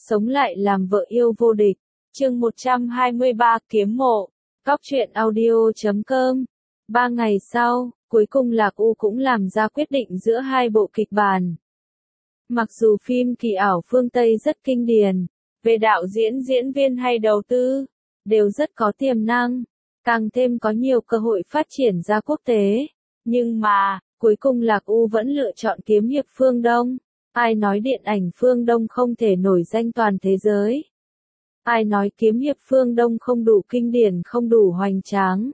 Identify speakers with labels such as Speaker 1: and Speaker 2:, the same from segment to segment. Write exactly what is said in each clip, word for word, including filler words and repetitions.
Speaker 1: sống lại làm vợ yêu vô địch. Chương một trăm hai mươi ba Kiếm mộ. Cóc truyện audio chấm com. Ba ngày sau, cuối cùng Lạc U cũng làm ra quyết định giữa hai bộ kịch bản. Mặc dù phim Kỳ ảo phương Tây rất kinh điển, về đạo diễn, diễn viên hay đầu tư, đều rất có tiềm năng, càng thêm có nhiều cơ hội phát triển ra quốc tế. Nhưng mà, cuối cùng Lạc U vẫn lựa chọn kiếm hiệp phương Đông. Ai nói điện ảnh phương Đông không thể nổi danh toàn thế giới? Ai nói kiếm hiệp phương Đông không đủ kinh điển, không đủ hoành tráng?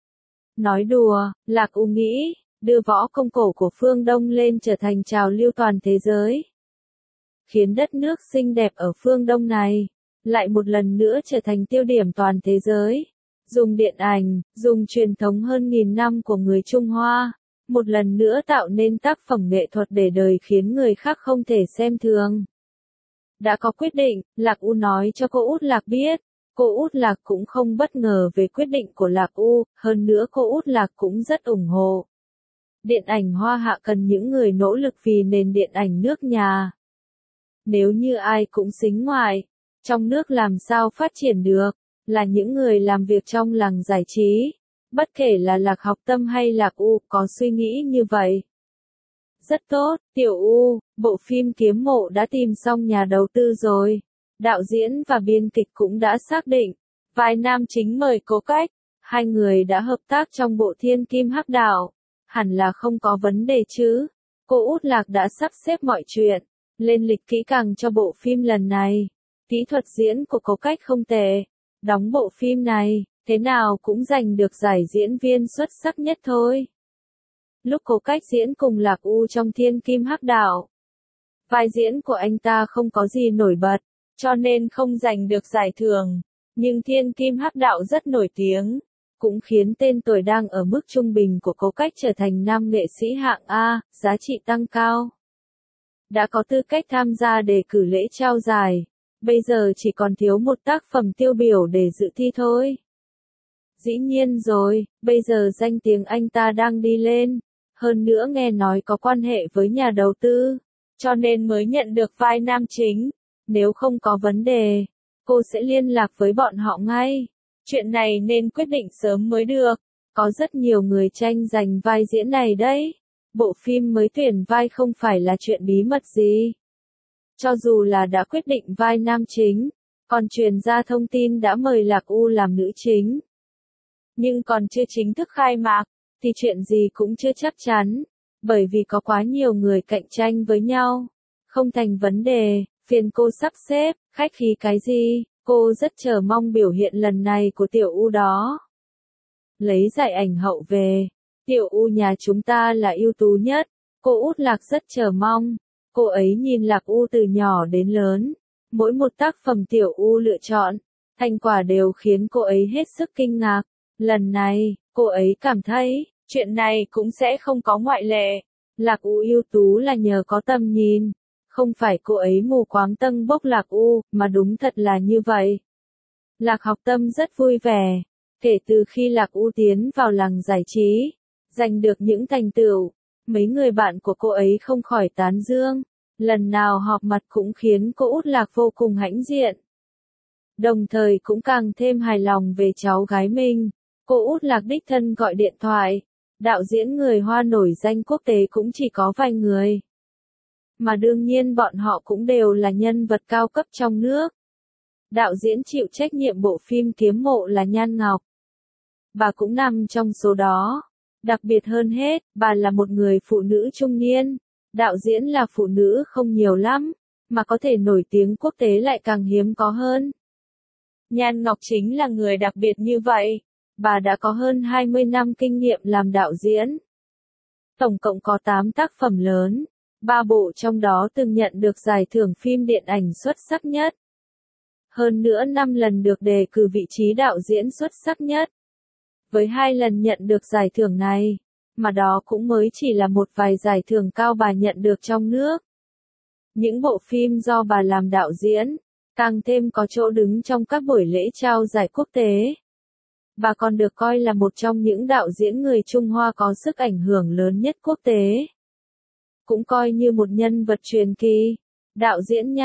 Speaker 1: Nói đùa, Lạc U nghĩ, đưa võ công cổ của phương Đông lên trở thành trào lưu toàn thế giới. Khiến đất nước xinh đẹp ở phương Đông này, lại một lần nữa trở thành tiêu điểm toàn thế giới. Dùng điện ảnh, dùng truyền thống hơn nghìn năm của người Trung Hoa, một lần nữa tạo nên tác phẩm nghệ thuật để đời khiến người khác không thể xem thường. Đã có quyết định, Lạc U nói cho cô Út Lạc biết. Cô Út Lạc cũng không bất ngờ về quyết định của Lạc U, hơn nữa cô Út Lạc cũng rất ủng hộ. Điện ảnh Hoa Hạ cần những người nỗ lực vì nền điện ảnh nước nhà. Nếu như ai cũng sính ngoại, trong nước làm sao phát triển được, là những người làm việc trong làng giải trí. Bất kể là Lạc Học Tâm hay Lạc U có suy nghĩ như vậy. Rất tốt, Tiểu U, bộ phim Kiếm Mộ đã tìm xong nhà đầu tư rồi. Đạo diễn và biên kịch cũng đã xác định. Vai nam chính mời Cố Cách. Hai người đã hợp tác trong bộ Thiên Kim Hắc Đạo. Hẳn là không có vấn đề chứ. Cô Út Lạc đã sắp xếp mọi chuyện, lên lịch kỹ càng cho bộ phim lần này. Kỹ thuật diễn của Cố Cách không tệ. Đóng bộ phim này, thế nào cũng giành được giải diễn viên xuất sắc nhất thôi. Lúc Cố Cách diễn cùng Lạc U trong Thiên Kim Hắc Đạo, vai diễn của anh ta không có gì nổi bật, cho nên không giành được giải thưởng. Nhưng Thiên Kim Hắc Đạo rất nổi tiếng, cũng khiến tên tuổi đang ở mức trung bình của Cố Cách trở thành nam nghệ sĩ hạng A, giá trị tăng cao. Đã có tư cách tham gia đề cử lễ trao giải, bây giờ chỉ còn thiếu một tác phẩm tiêu biểu để dự thi thôi. Dĩ nhiên rồi, bây giờ danh tiếng anh ta đang đi lên, hơn nữa nghe nói có quan hệ với nhà đầu tư, cho nên mới nhận được vai nam chính. Nếu không có vấn đề, cô sẽ liên lạc với bọn họ ngay. Chuyện này nên quyết định sớm mới được, có rất nhiều người tranh giành vai diễn này đấy. Bộ phim mới tuyển vai không phải là chuyện bí mật gì. Cho dù là đã quyết định vai nam chính, còn truyền ra thông tin đã mời Lạc U làm nữ chính. Nhưng còn chưa chính thức khai mạc, thì chuyện gì cũng chưa chắc chắn, bởi vì có quá nhiều người cạnh tranh với nhau. Không thành vấn đề, phiền cô sắp xếp, khách khí cái gì, cô rất chờ mong biểu hiện lần này của Tiểu U đó. Lấy giải ảnh hậu về, Tiểu U nhà chúng ta là ưu tú nhất, cô Út Lạc rất chờ mong. Cô ấy nhìn Lạc U từ nhỏ đến lớn, mỗi một tác phẩm Tiểu U lựa chọn, thành quả đều khiến cô ấy hết sức kinh ngạc. Lần này, cô ấy cảm thấy, chuyện này cũng sẽ không có ngoại lệ. Lạc U ưu tú là nhờ có tầm nhìn, không phải cô ấy mù quáng tâng bốc Lạc U, mà đúng thật là như vậy. Lạc Học Tâm rất vui vẻ, kể từ khi Lạc U tiến vào làng giải trí, giành được những thành tựu, mấy người bạn của cô ấy không khỏi tán dương, lần nào họp mặt cũng khiến cô Út Lạc vô cùng hãnh diện. Đồng thời cũng càng thêm hài lòng về cháu gái mình. Cô Út Lạc đích thân gọi điện thoại. Đạo diễn người Hoa nổi danh quốc tế cũng chỉ có vài người. Mà đương nhiên bọn họ cũng đều là nhân vật cao cấp trong nước. Đạo diễn chịu trách nhiệm bộ phim Kiếm Mộ là Nhan Ngọc. Bà cũng nằm trong số đó. Đặc biệt hơn hết, bà là một người phụ nữ trung niên. Đạo diễn là phụ nữ không nhiều lắm, mà có thể nổi tiếng quốc tế lại càng hiếm có hơn. Nhan Ngọc chính là người đặc biệt như vậy. Bà đã có hơn hai mươi năm kinh nghiệm làm đạo diễn. Tổng cộng có tám tác phẩm lớn, ba bộ trong đó từng nhận được giải thưởng phim điện ảnh xuất sắc nhất. Hơn nữa năm lần được đề cử vị trí đạo diễn xuất sắc nhất. Với hai lần nhận được giải thưởng này, mà đó cũng mới chỉ là một vài giải thưởng cao bà nhận được trong nước. Những bộ phim do bà làm đạo diễn, càng thêm có chỗ đứng trong các buổi lễ trao giải quốc tế. Bà còn được coi là một trong những đạo diễn người Trung Hoa có sức ảnh hưởng lớn nhất quốc tế. Cũng coi như một nhân vật truyền kỳ. Đạo diễn Nhan,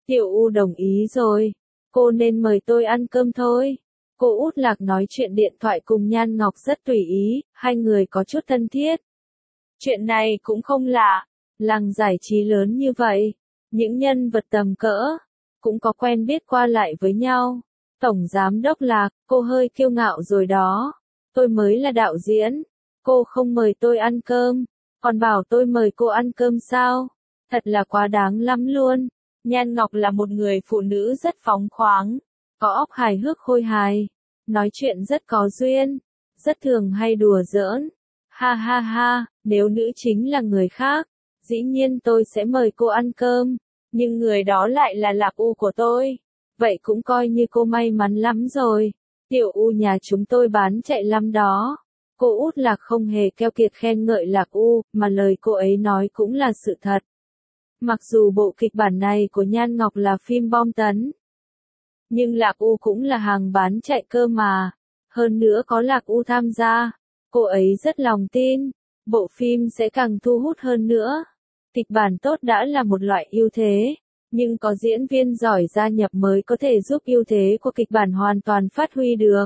Speaker 1: Tiểu U đồng ý rồi. Cô nên mời tôi ăn cơm thôi. Cô Út Lạc nói chuyện điện thoại cùng Nhan Ngọc rất tùy ý, hai người có chút thân thiết. Chuyện này cũng không lạ, làng giải trí lớn như vậy, những nhân vật tầm cỡ, cũng có quen biết qua lại với nhau. Tổng Giám Đốc Lạc, cô hơi kiêu ngạo rồi đó. Tôi mới là đạo diễn, cô không mời tôi ăn cơm, còn bảo tôi mời cô ăn cơm sao? Thật là quá đáng lắm luôn. Nhan Ngọc là một người phụ nữ rất phóng khoáng, có óc hài hước khôi hài, nói chuyện rất có duyên, rất thường hay đùa giỡn. Ha ha ha, nếu nữ chính là người khác, dĩ nhiên tôi sẽ mời cô ăn cơm, nhưng người đó lại là Lạc U của tôi. Vậy cũng coi như cô may mắn lắm rồi. Tiểu U nhà chúng tôi bán chạy lắm đó. Cô Út Lạc không hề keo kiệt khen ngợi Lạc U, mà lời cô ấy nói cũng là sự thật. Mặc dù bộ kịch bản này của Nhan Ngọc là phim bom tấn, nhưng Lạc U cũng là hàng bán chạy cơ mà. Hơn nữa có Lạc U tham gia, cô ấy rất lòng tin, bộ phim sẽ càng thu hút hơn nữa. Kịch bản tốt đã là một loại ưu thế, nhưng có diễn viên giỏi gia nhập mới có thể giúp ưu thế của kịch bản hoàn toàn phát huy được.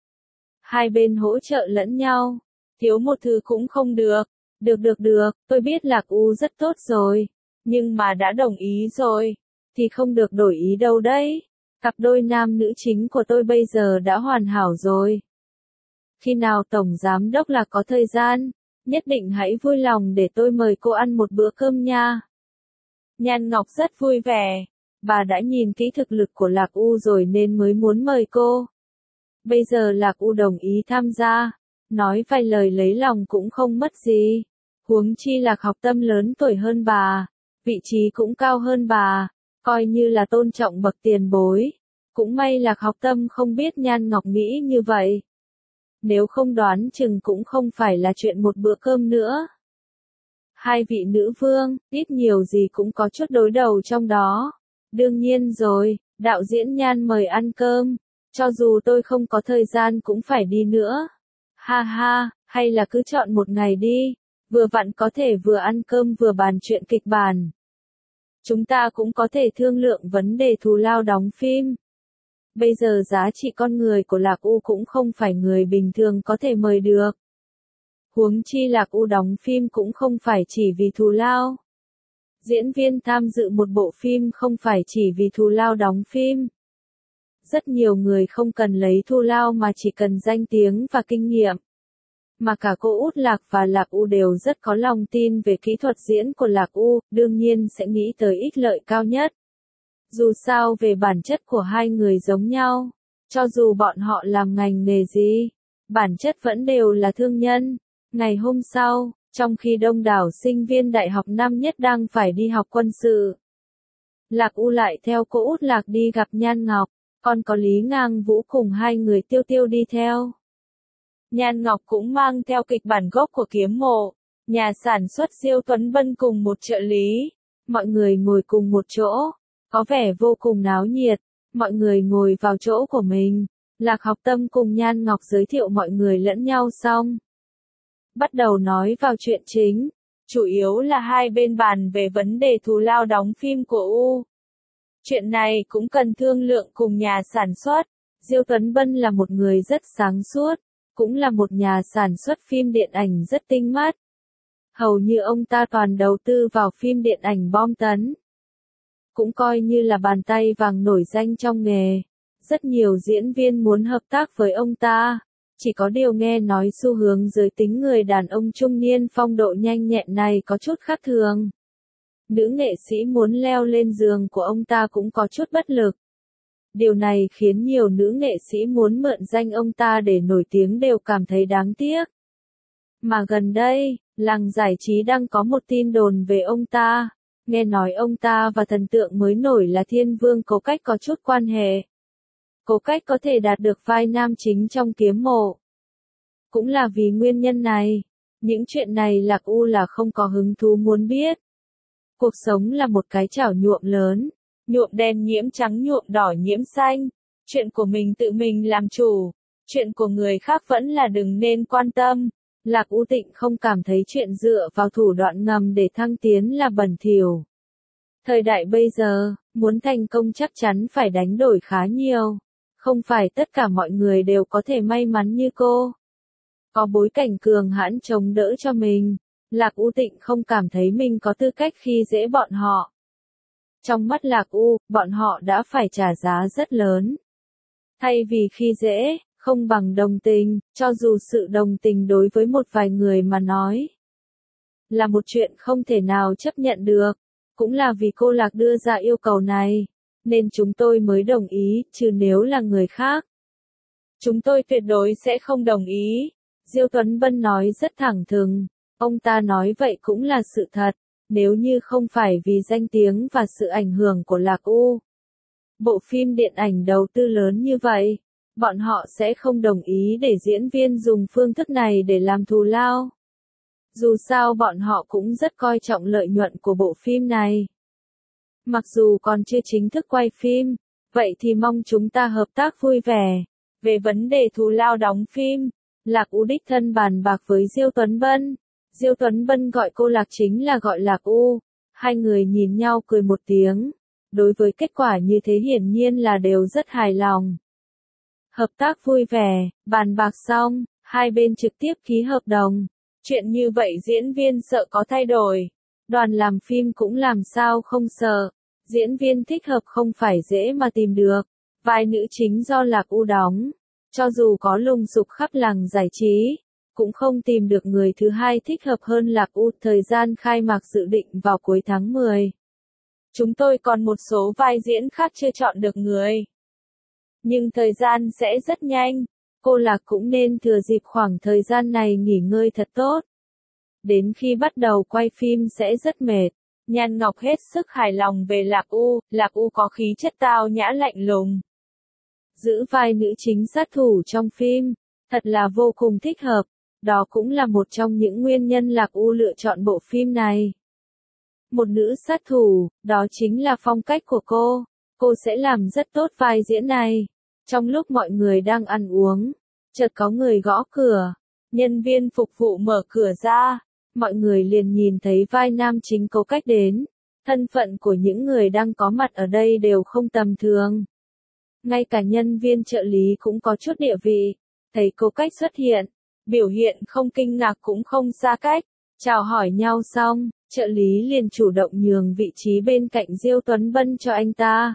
Speaker 1: Hai bên hỗ trợ lẫn nhau, thiếu một thứ cũng không được. Được được được, tôi biết Lạc U rất tốt rồi, nhưng mà đã đồng ý rồi, thì không được đổi ý đâu đấy. Cặp đôi nam nữ chính của tôi bây giờ đã hoàn hảo rồi. Khi nào Tổng Giám Đốc Lạc có thời gian, nhất định hãy vui lòng để tôi mời cô ăn một bữa cơm nha. Nhan Ngọc rất vui vẻ, bà đã nhìn kỹ thực lực của Lạc U rồi nên mới muốn mời cô. Bây giờ Lạc U đồng ý tham gia, nói vài lời lấy lòng cũng không mất gì. Huống chi Lạc Học Tâm lớn tuổi hơn bà, vị trí cũng cao hơn bà, coi như là tôn trọng bậc tiền bối. Cũng may Lạc Học Tâm không biết Nhan Ngọc nghĩ như vậy. Nếu không đoán chừng cũng không phải là chuyện một bữa cơm nữa. Hai vị nữ vương, ít nhiều gì cũng có chút đối đầu trong đó. Đương nhiên rồi, đạo diễn Nhan mời ăn cơm, cho dù tôi không có thời gian cũng phải đi nữa. Ha ha, hay là cứ chọn một ngày đi, vừa vặn có thể vừa ăn cơm vừa bàn chuyện kịch bản. Chúng ta cũng có thể thương lượng vấn đề thù lao đóng phim. Bây giờ giá trị con người của Lạc U cũng không phải người bình thường có thể mời được. Huống chi Lạc U đóng phim cũng không phải chỉ vì thù lao. Diễn viên tham dự một bộ phim không phải chỉ vì thù lao đóng phim. Rất nhiều người không cần lấy thù lao mà chỉ cần danh tiếng và kinh nghiệm. Mà cả cô Út Lạc và Lạc U đều rất có lòng tin về kỹ thuật diễn của Lạc U, đương nhiên sẽ nghĩ tới ích lợi cao nhất. Dù sao về bản chất của hai người giống nhau, cho dù bọn họ làm ngành nghề gì, bản chất vẫn đều là thương nhân. Ngày hôm sau, trong khi đông đảo sinh viên đại học năm nhất đang phải đi học quân sự, Lạc U lại theo cô Út Lạc đi gặp Nhan Ngọc, còn có Lý Ngang Vũ cùng hai người Tiêu Tiêu đi theo. Nhan Ngọc cũng mang theo kịch bản gốc của Kiếm Mộ, nhà sản xuất Diêu Tuấn Bân cùng một trợ lý. Mọi người ngồi cùng một chỗ, có vẻ vô cùng náo nhiệt, mọi người ngồi vào chỗ của mình. Lạc Học Tâm cùng Nhan Ngọc giới thiệu mọi người lẫn nhau xong, bắt đầu nói vào chuyện chính, chủ yếu là hai bên bàn về vấn đề thù lao đóng phim của U. Chuyện này cũng cần thương lượng cùng nhà sản xuất. Diêu Tuấn Bân là một người rất sáng suốt, cũng là một nhà sản xuất phim điện ảnh rất tinh mắt. Hầu như ông ta toàn đầu tư vào phim điện ảnh bom tấn. Cũng coi như là bàn tay vàng nổi danh trong nghề. Rất nhiều diễn viên muốn hợp tác với ông ta. Chỉ có điều nghe nói xu hướng giới tính người đàn ông trung niên phong độ nhanh nhẹn này có chút khác thường. Nữ nghệ sĩ muốn leo lên giường của ông ta cũng có chút bất lực. Điều này khiến nhiều nữ nghệ sĩ muốn mượn danh ông ta để nổi tiếng đều cảm thấy đáng tiếc. Mà gần đây, làng giải trí đang có một tin đồn về ông ta. Nghe nói ông ta và thần tượng mới nổi là Thiên Vương Cố Cách có chút quan hệ. Cố Cách có thể đạt được vai nam chính trong Kiếm Mộ. Cũng là vì nguyên nhân này, những chuyện này Lạc U là không có hứng thú muốn biết. Cuộc sống là một cái chảo nhuộm lớn, nhuộm đen nhiễm trắng nhuộm đỏ nhiễm xanh. Chuyện của mình tự mình làm chủ, chuyện của người khác vẫn là đừng nên quan tâm. Lạc U Tịnh không cảm thấy chuyện dựa vào thủ đoạn ngầm để thăng tiến là bẩn thỉu. Thời đại bây giờ, Muốn thành công chắc chắn phải đánh đổi khá nhiều. Không phải tất cả mọi người đều có thể may mắn như cô. Có bối cảnh cường hãn chống đỡ cho mình, Lạc U Tịnh không cảm thấy mình có tư cách khi dễ bọn họ. Trong mắt Lạc U, bọn họ đã phải trả giá rất lớn. Thay vì khi dễ, không bằng đồng tình, cho dù sự đồng tình đối với một vài người mà nói là một chuyện không thể nào chấp nhận được. Cũng là vì cô Lạc đưa ra yêu cầu này, nên chúng tôi mới đồng ý, chứ nếu là người khác, chúng tôi tuyệt đối sẽ không đồng ý. Diêu Tuấn Bân nói rất thẳng thừng, ông ta nói vậy cũng là sự thật, nếu như không phải vì danh tiếng và sự ảnh hưởng của Lạc U. Bộ phim điện ảnh đầu tư lớn như vậy, bọn họ sẽ không đồng ý để diễn viên dùng phương thức này để làm thù lao. Dù sao bọn họ cũng rất coi trọng lợi nhuận của bộ phim này. Mặc dù còn chưa chính thức quay phim, vậy thì mong chúng ta hợp tác vui vẻ. Về vấn đề thù lao đóng phim, Lạc U đích thân bàn bạc với Diêu Tuấn Bân. Diêu Tuấn Bân gọi cô Lạc chính là gọi Lạc U. Hai người nhìn nhau cười một tiếng. Đối với kết quả như thế hiển nhiên là đều rất hài lòng. Hợp tác vui vẻ, bàn bạc xong, hai bên trực tiếp ký hợp đồng. Chuyện như vậy diễn viên sợ có thay đổi. Đoàn làm phim cũng làm sao không sợ. Diễn viên thích hợp không phải dễ mà tìm được. Vai nữ chính do Lạc U đóng. Cho dù có lùng sục khắp làng giải trí, cũng không tìm được người thứ hai thích hợp hơn Lạc U. Thời gian khai mạc dự định vào cuối tháng mười. Chúng tôi còn một số vai diễn khác chưa chọn được người. Nhưng thời gian sẽ rất nhanh. Cô Lạc cũng nên thừa dịp khoảng thời gian này nghỉ ngơi thật tốt. Đến khi bắt đầu quay phim sẽ rất mệt. Nhan Ngọc hết sức hài lòng về Lạc U. Lạc U có khí chất tao nhã lạnh lùng. Giữ vai nữ chính sát thủ trong phim, thật là vô cùng thích hợp. Đó cũng là một trong những nguyên nhân Lạc U lựa chọn bộ phim này. Một nữ sát thủ, đó chính là phong cách của cô. Cô sẽ làm rất tốt vai diễn này. Trong lúc mọi người đang ăn uống, chợt có người gõ cửa. Nhân viên phục vụ mở cửa ra. Mọi người liền nhìn thấy vai nam chính Cố Cách đến. Thân phận của những người đang có mặt ở đây đều không tầm thường. Ngay cả nhân viên trợ lý cũng có chút địa vị. Thấy Cố Cách xuất hiện, biểu hiện không kinh ngạc cũng không xa cách. Chào hỏi nhau xong, trợ lý liền chủ động nhường vị trí bên cạnh Diêu Tuấn Bân cho anh ta.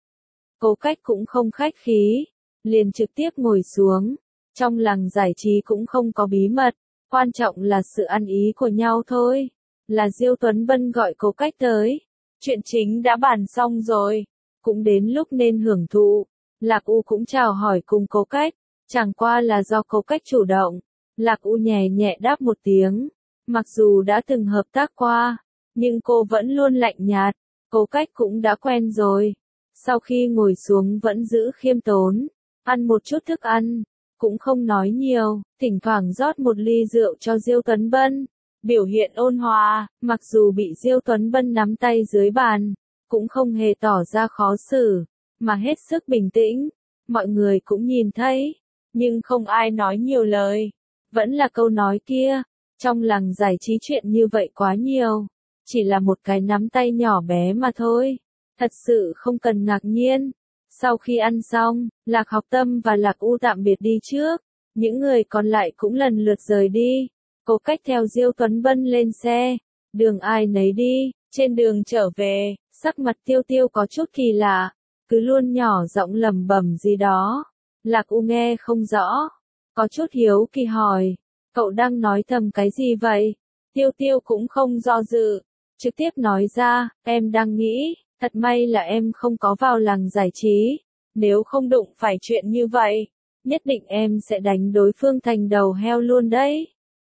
Speaker 1: Cố Cách cũng không khách khí, liền trực tiếp ngồi xuống. Trong làng giải trí cũng không có bí mật, quan trọng là sự ăn ý của nhau thôi. Là Diêu Tuấn Bân gọi Cố Cách tới. Chuyện chính đã bàn xong rồi, cũng đến lúc nên hưởng thụ. Lạc U cũng chào hỏi cùng Cố Cách, chẳng qua là do Cố Cách chủ động. Lạc U nhẹ nhẹ đáp một tiếng. Mặc dù đã từng hợp tác qua, nhưng cô vẫn luôn lạnh nhạt. Cố Cách cũng đã quen rồi. Sau khi ngồi xuống vẫn giữ khiêm tốn, ăn một chút thức ăn, cũng không nói nhiều, thỉnh thoảng rót một ly rượu cho Diêu Tuấn Bân. Biểu hiện ôn hòa, mặc dù bị Diêu Tuấn Bân nắm tay dưới bàn, cũng không hề tỏ ra khó xử, mà hết sức bình tĩnh. Mọi người cũng nhìn thấy, nhưng không ai nói nhiều lời. Vẫn là câu nói kia, trong làng giải trí chuyện như vậy quá nhiều. Chỉ là một cái nắm tay nhỏ bé mà thôi. Thật sự không cần ngạc nhiên. Sau khi ăn xong, Lạc Học Tâm và Lạc U tạm biệt đi trước. Những người còn lại cũng lần lượt rời đi. Cố Cách theo Diêu Tuấn Bân lên xe. Đường ai nấy đi. Trên đường trở về, sắc mặt Tiêu Tiêu có chút kỳ lạ. Cứ luôn nhỏ giọng lẩm bẩm gì đó. Lạc U nghe không rõ. Có chút hiếu kỳ hỏi. Cậu đang nói thầm cái gì vậy? Tiêu Tiêu cũng không do dự. Trực tiếp nói ra, em đang nghĩ. Thật may là em không có vào làng giải trí. Nếu không đụng phải chuyện như vậy, nhất định em sẽ đánh đối phương thành đầu heo luôn đấy.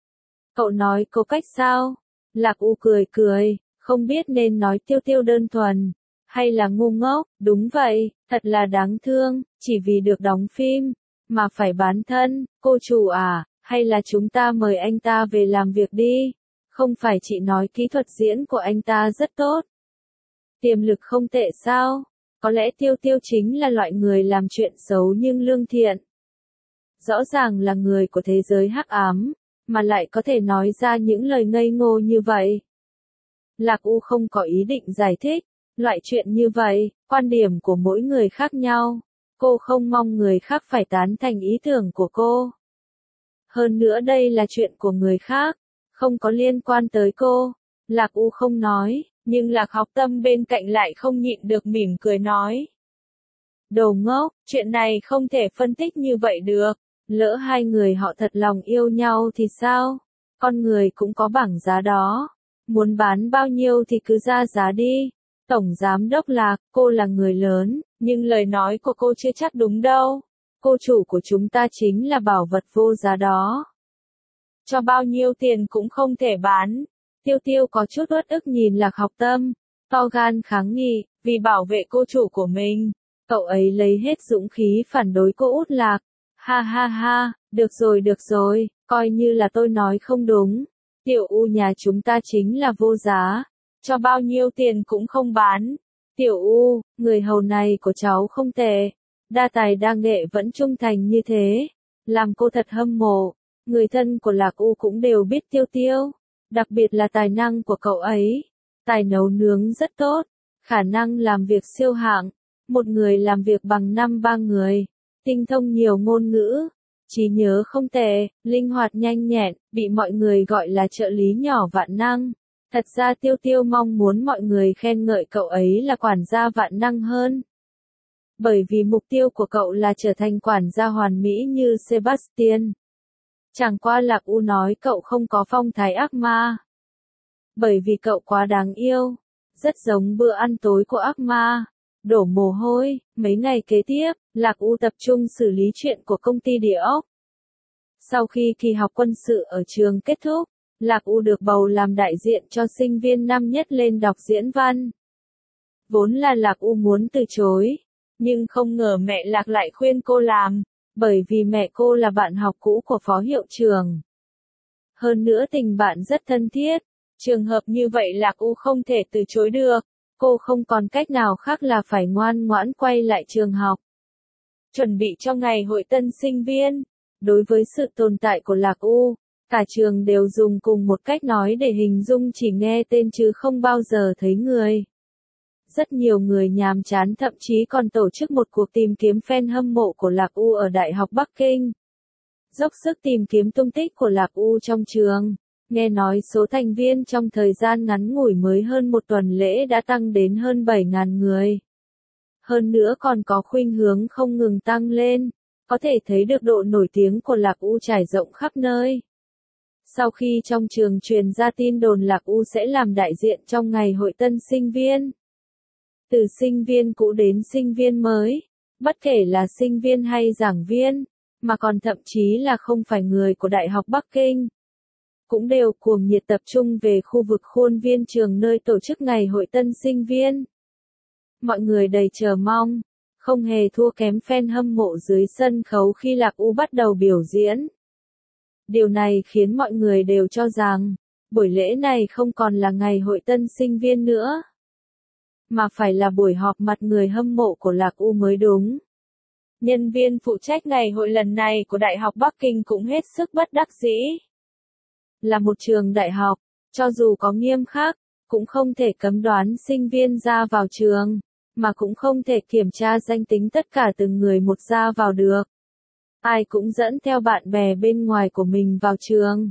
Speaker 1: Cậu nói Cố Cách sao? Lạc U cười cười, không biết nên nói Tiêu Tiêu đơn thuần, hay là ngu ngốc. Đúng vậy, thật là đáng thương, chỉ vì được đóng phim, mà phải bán thân. Cô chủ à, hay là chúng ta mời anh ta về làm việc đi. Không phải chị nói kỹ thuật diễn của anh ta rất tốt. Tiềm lực không tệ sao? Có lẽ Tiêu Tiêu chính là loại người làm chuyện xấu nhưng lương thiện. Rõ ràng là người của thế giới hắc ám, mà lại có thể nói ra những lời ngây ngô như vậy. Lạc U không có ý định giải thích, Loại chuyện như vậy, quan điểm của mỗi người khác nhau. Cô không mong người khác phải tán thành ý tưởng của cô. Hơn nữa đây là chuyện của người khác, không có liên quan tới cô. Lạc U không nói, nhưng Lạc Học Tâm bên cạnh lại không nhịn được mỉm cười nói. Đồ ngốc, chuyện này không thể phân tích như vậy được. Lỡ hai người họ thật lòng yêu nhau thì sao? Con người cũng có bảng giá đó. Muốn bán bao nhiêu thì cứ ra giá đi. Tổng Giám đốc Lạc, cô là người lớn, nhưng lời nói của cô chưa chắc đúng đâu. Cô chủ của chúng ta chính là bảo vật vô giá đó. Cho bao nhiêu tiền cũng không thể bán. Tiêu Tiêu có chút uất ức nhìn Lạc Học Tâm, to gan kháng nghị, vì bảo vệ cô chủ của mình. Cậu ấy lấy hết dũng khí phản đối cô Út Lạc. Ha ha ha, được rồi được rồi, coi như là tôi nói không đúng. Tiểu U nhà chúng ta chính là vô giá. Cho bao nhiêu tiền cũng không bán. Tiểu U, người hầu này của cháu không tệ. Đa tài đa nghệ vẫn trung thành như thế. Làm cô thật hâm mộ. Người thân của Lạc U cũng đều biết Tiêu Tiêu. Đặc biệt là tài năng của cậu ấy. Tài nấu nướng rất tốt. Khả năng làm việc siêu hạng. Một người làm việc bằng năm ba người. Tinh thông nhiều ngôn ngữ. Trí nhớ không tệ, linh hoạt nhanh nhẹn, bị mọi người gọi là trợ lý nhỏ vạn năng. Thật ra Tiêu Tiêu mong muốn mọi người khen ngợi cậu ấy là quản gia vạn năng hơn. Bởi vì mục tiêu của cậu là trở thành quản gia hoàn mỹ như Sebastian. Chẳng qua Lạc U nói cậu không có phong thái ác ma. Bởi vì cậu quá đáng yêu, rất giống bữa ăn tối của ác ma. Đổ mồ hôi, mấy ngày kế tiếp, Lạc U tập trung xử lý chuyện của công ty địa ốc. Sau khi kỳ học quân sự ở trường kết thúc, Lạc U được bầu làm đại diện cho sinh viên năm nhất lên đọc diễn văn. Vốn là Lạc U muốn từ chối, nhưng không ngờ mẹ Lạc lại khuyên cô làm, bởi vì mẹ cô là bạn học cũ của phó hiệu trưởng. Hơn nữa tình bạn rất thân thiết, trường hợp như vậy Lạc U không thể từ chối được. Cô không còn cách nào khác là phải ngoan ngoãn quay lại trường học. Chuẩn bị cho ngày hội tân sinh viên. Đối với sự tồn tại của Lạc U, cả trường đều dùng cùng một cách nói để hình dung, chỉ nghe tên chứ không bao giờ thấy người. Rất nhiều người nhàm chán thậm chí còn tổ chức một cuộc tìm kiếm fan hâm mộ của Lạc U ở Đại học Bắc Kinh. Dốc sức tìm kiếm tung tích của Lạc U trong trường. Nghe nói số thành viên trong thời gian ngắn ngủi mới hơn một tuần lễ đã tăng đến hơn bảy nghìn người. Hơn nữa còn có khuynh hướng không ngừng tăng lên, có thể thấy được độ nổi tiếng của Lạc U trải rộng khắp nơi. Sau khi trong trường truyền ra tin đồn Lạc U sẽ làm đại diện trong ngày hội tân sinh viên. Từ sinh viên cũ đến sinh viên mới, bất kể là sinh viên hay giảng viên, mà còn thậm chí là không phải người của Đại học Bắc Kinh, cũng đều cuồng nhiệt tập trung về khu vực khuôn viên trường nơi tổ chức ngày hội tân sinh viên. Mọi người đầy chờ mong, không hề thua kém fan hâm mộ dưới sân khấu khi Lạc U bắt đầu biểu diễn. Điều này khiến mọi người đều cho rằng, buổi lễ này không còn là ngày hội tân sinh viên nữa, mà phải là buổi họp mặt người hâm mộ của Lạc U mới đúng. Nhân viên phụ trách ngày hội lần này của Đại học Bắc Kinh cũng hết sức bất đắc dĩ. Là một trường đại học, cho dù có nghiêm khắc, cũng không thể cấm đoán sinh viên ra vào trường, mà cũng không thể kiểm tra danh tính tất cả từng người một ra vào được. Ai cũng dẫn theo bạn bè bên ngoài của mình vào trường.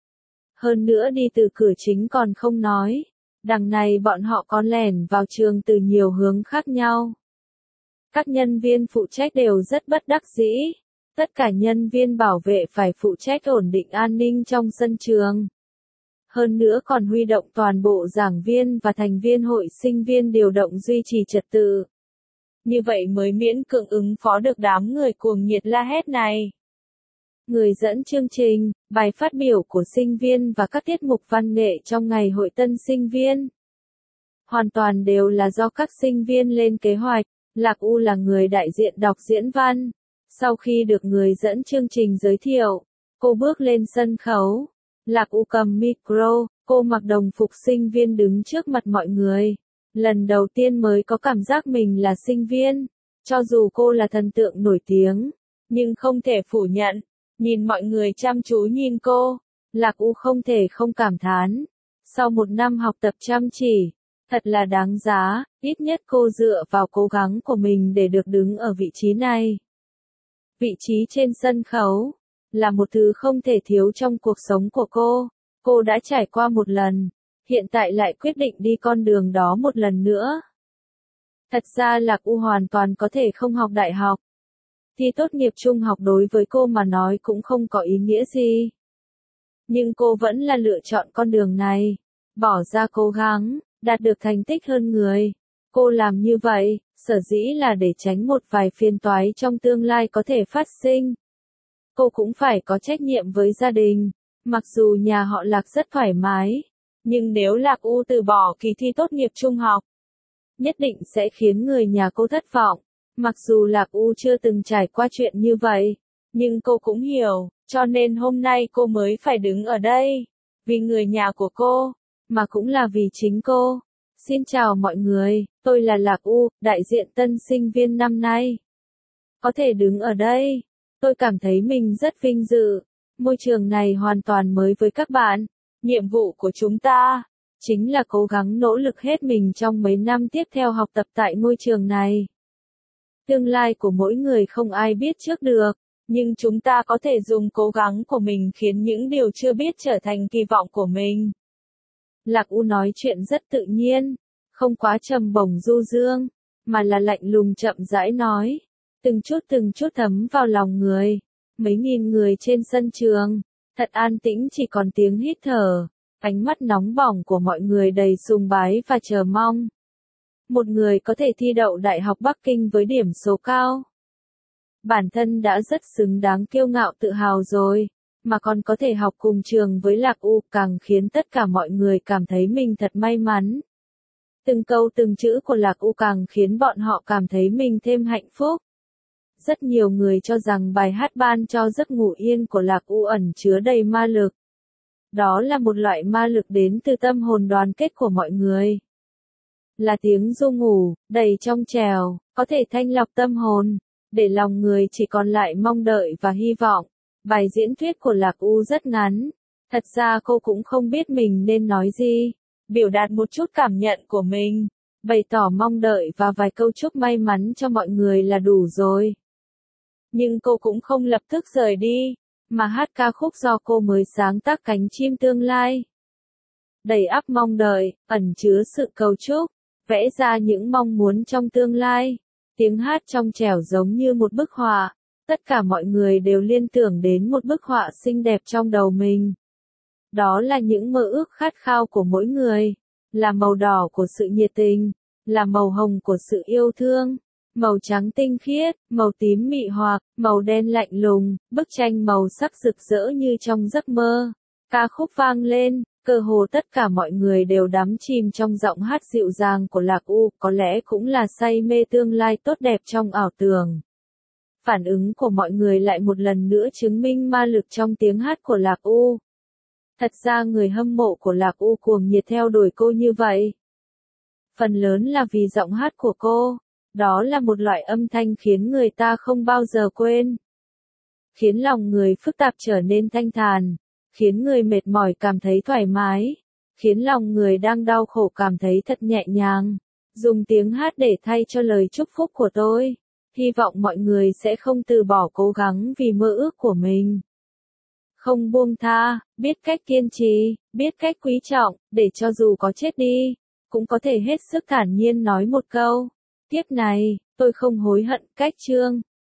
Speaker 1: Hơn nữa đi từ cửa chính còn không nói, đằng này bọn họ có lẻn vào trường từ nhiều hướng khác nhau. Các nhân viên phụ trách đều rất bất đắc dĩ. Tất cả nhân viên bảo vệ phải phụ trách ổn định an ninh trong sân trường. Hơn nữa còn huy động toàn bộ giảng viên và thành viên hội sinh viên điều động duy trì trật tự. Như vậy mới miễn cưỡng ứng phó được đám người cuồng nhiệt la hét này. Người dẫn chương trình, bài phát biểu của sinh viên và các tiết mục văn nghệ trong ngày hội tân sinh viên. Hoàn toàn đều là do các sinh viên lên kế hoạch. Lạc U là người đại diện đọc diễn văn. Sau khi được người dẫn chương trình giới thiệu, cô bước lên sân khấu. Lạc U cầm micro, cô mặc đồng phục sinh viên đứng trước mặt mọi người. Lần đầu tiên mới có cảm giác mình là sinh viên. Cho dù cô là thần tượng nổi tiếng, nhưng không thể phủ nhận. Nhìn mọi người chăm chú nhìn cô, Lạc U không thể không cảm thán. Sau một năm học tập chăm chỉ, Thật là đáng giá, ít nhất cô dựa vào cố gắng của mình để được đứng ở vị trí này. Vị trí trên sân khấu là một thứ không thể thiếu trong cuộc sống của cô. Cô đã trải qua một lần, hiện tại lại quyết định đi con đường đó một lần nữa. Thật ra Lạc U hoàn toàn có thể không học đại học. Thi tốt nghiệp trung học đối với cô mà nói cũng không có ý nghĩa gì. Nhưng cô vẫn là lựa chọn con đường này, bỏ ra cố gắng, đạt được thành tích hơn người. Cô làm như vậy, sở dĩ là để tránh một vài phiền toái trong tương lai có thể phát sinh. Cô cũng phải có trách nhiệm với gia đình, mặc dù nhà họ Lạc rất thoải mái, nhưng nếu Lạc U từ bỏ kỳ thi tốt nghiệp trung học, nhất định sẽ khiến người nhà cô thất vọng. Mặc dù Lạc U chưa từng trải qua chuyện như vậy, nhưng cô cũng hiểu, cho nên hôm nay cô mới phải đứng ở đây, vì người nhà của cô, mà cũng là vì chính cô. Xin chào mọi người, tôi là Lạc U, đại diện tân sinh viên năm nay. Có thể đứng ở đây, tôi cảm thấy mình rất vinh dự. Môi trường này hoàn toàn mới với các bạn. Nhiệm vụ của chúng ta chính là cố gắng nỗ lực hết mình trong mấy năm tiếp theo học tập tại ngôi trường này. Tương lai của mỗi người không ai biết trước được, nhưng chúng ta có thể dùng cố gắng của mình khiến những điều chưa biết trở thành kỳ vọng của mình. Lạc U nói chuyện rất tự nhiên, không quá trầm bổng du dương, mà là lạnh lùng chậm rãi nói, từng chút từng chút thấm vào lòng người. Mấy nghìn người trên sân trường, thật an tĩnh, chỉ còn tiếng hít thở, ánh mắt nóng bỏng của mọi người đầy sùng bái và chờ mong. Một người có thể thi đậu Đại học Bắc Kinh với điểm số cao. Bản thân đã rất xứng đáng kiêu ngạo tự hào rồi, mà còn có thể học cùng trường với Lạc U càng khiến tất cả mọi người cảm thấy mình thật may mắn. Từng câu từng chữ của Lạc U càng khiến bọn họ cảm thấy mình thêm hạnh phúc. Rất nhiều người cho rằng bài hát ban cho giấc ngủ yên của Lạc U ẩn chứa đầy ma lực. Đó là một loại ma lực đến từ tâm hồn đoàn kết của mọi người. Là tiếng ru ngủ, đầy trong trẻo, có thể thanh lọc tâm hồn, để lòng người chỉ còn lại mong đợi và hy vọng. Bài diễn thuyết của Lạc U rất ngắn. Thật ra cô cũng không biết mình nên nói gì. Biểu đạt một chút cảm nhận của mình, bày tỏ mong đợi và vài câu chúc may mắn cho mọi người là đủ rồi. Nhưng cô cũng không lập tức rời đi, mà hát ca khúc do cô mới sáng tác Cánh chim tương lai. Đầy ắp mong đợi, ẩn chứa sự cầu chúc, vẽ ra những mong muốn trong tương lai. Tiếng hát trong trẻo giống như một bức họa, tất cả mọi người đều liên tưởng đến một bức họa xinh đẹp trong đầu mình. Đó là những mơ ước khát khao của mỗi người, là màu đỏ của sự nhiệt tình, là màu hồng của sự yêu thương, màu trắng tinh khiết, màu tím mị hoặc, màu đen lạnh lùng, bức tranh màu sắc rực rỡ như trong giấc mơ. Ca khúc vang lên, cơ hồ tất cả mọi người đều đắm chìm trong giọng hát dịu dàng của Lạc U, có lẽ cũng là say mê tương lai tốt đẹp trong ảo tưởng. Phản ứng của mọi người lại một lần nữa chứng minh ma lực trong tiếng hát của Lạc U. Thật ra người hâm mộ của Lạc U cuồng nhiệt theo đuổi cô như vậy. Phần lớn là vì giọng hát của cô, đó là một loại âm thanh khiến người ta không bao giờ quên. Khiến lòng người phức tạp trở nên thanh thản, khiến người mệt mỏi cảm thấy thoải mái, khiến lòng người đang đau khổ cảm thấy thật nhẹ nhàng. Dùng tiếng hát để thay cho lời chúc phúc của tôi. Hy vọng mọi người sẽ không từ bỏ cố gắng vì mơ ước của mình. Không buông tha, biết cách kiên trì, biết cách quý trọng, để cho dù có chết đi, cũng có thể hết sức thản nhiên nói một câu. Tiếp này, tôi không hối hận. Cách chương